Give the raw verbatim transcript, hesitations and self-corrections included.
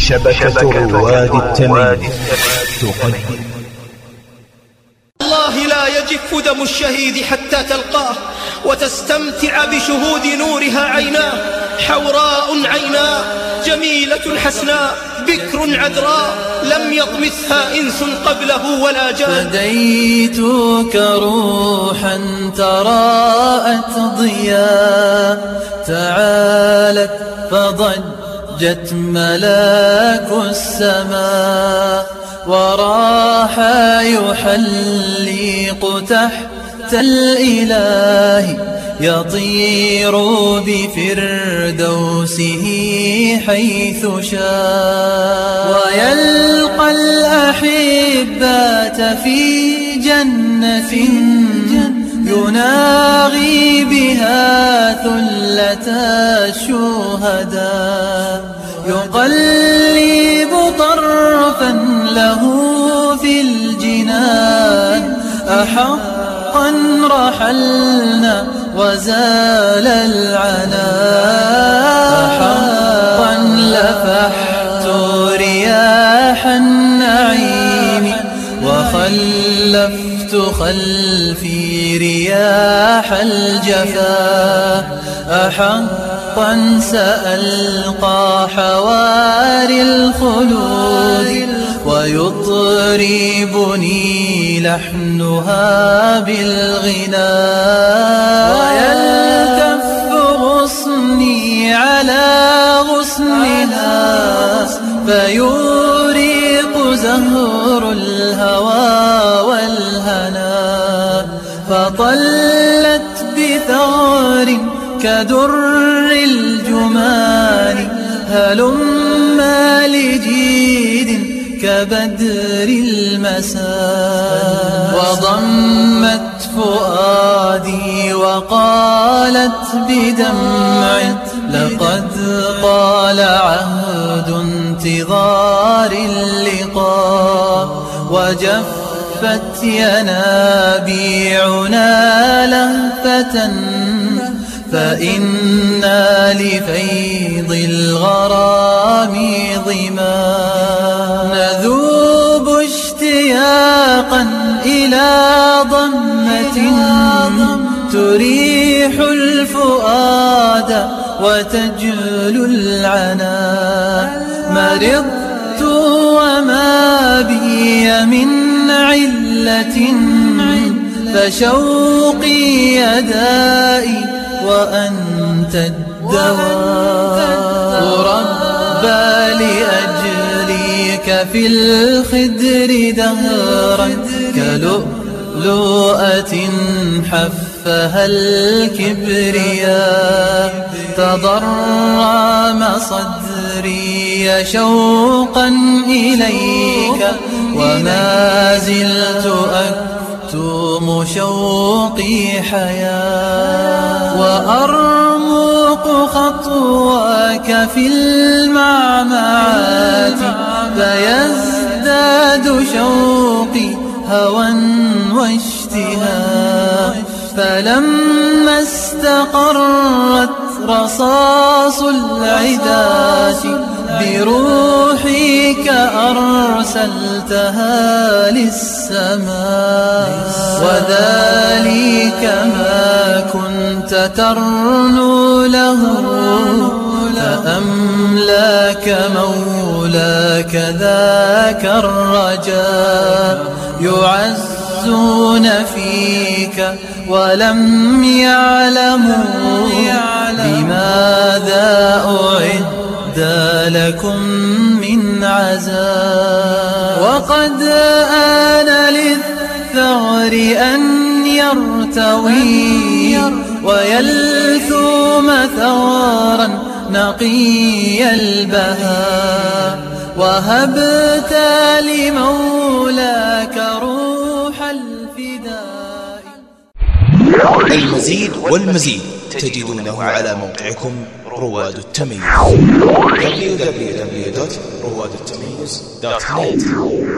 شبكة رواد التمييز تقدم. الله لا يجف دم الشهيد حتى تلقاه وتستمتع بشهود نورها عيناه. حوراء عيناه جميلة حسناء بكر عذراء لم يطمثها إنس قبله ولا جان. فديتك روحا تراءت ضياء تعالت فضجت ملاك السماء وراح يحلق تحت الإله يطير بفردوسه حيث شاء ويلقى الأحبات في جنة يناغي بها ثلة الشهداء يقلب طرفا له في الجنان. أحقا رحلنا وزال العناء أحقا لفحت رياح النعيم وخلفت خلفي رياح الجفا. أحقا سألقى حواري الخلود ويطربني لحنها بالغناء ويلتف غصني على غصنها فيوريق زهر الهوى والهنا. فطلت بثغر كدر الجمان هلما لجيد كبدر المساء. وضمت فؤادي وقالت بدمع لقد طال عهد انتظار اللقاء. وجفت ينابيعنا لهفة فإنا لفيض الغرام ظما. نذوب اشتياقا إلى ضمة تريح الفؤاد وتجلو العنا. مرضت وما بي من علة فشوقي يدائي وأنت الدواء. ربى لأجليك في الخدر دهرا كلؤلؤة حفها الكبرياء. تضرم صدري شوقا إليك وما زلت أكتم شوقي حياة. وأرمق خطواك في المعمعات فيزداد شوقي هوى واشتهاء. فلما استقرت رصاص العداة بروحك أرسلتها للسماء. وذلك ما كنت ترنو له فأملاك مولاك ذاك الرجاء. يعزون فيك ولم يعلموا بماذا أعد لكم من عذاب. وقد آن للثغر أن يرتوي ويلثوم ثغرا نقي البهاء. وهبت لمولاك روح الفداء. المزيد والمزيد تجدونه على موقعكم رواد التمييز دبليو دبليو دبليو دوت رواد التمييز دوت نت.